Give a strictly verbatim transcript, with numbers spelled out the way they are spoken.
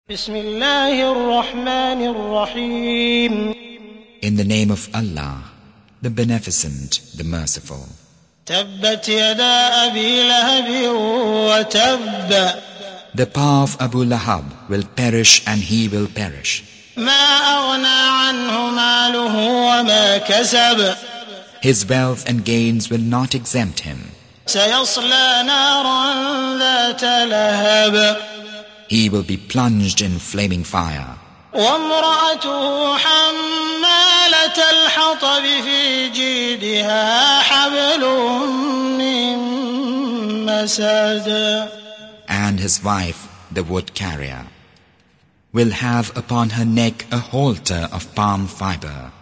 بسم الله الرحمن الرحيم. In the name of Allah, the Beneficent, the Merciful. تبت يدا أبي لهب وتب. The power of Abu Lahab will perish and he will perish. ما أغنى عنه ماله وما كسب. His wealth and gains will not exempt him. سيصلى نارا ذات لهب. He will be plunged in flaming fire. وامرأته حمالة الحطب في جيدها حبل من مسد. And his wife, the wood carrier, will have upon her neck a halter of palm fiber.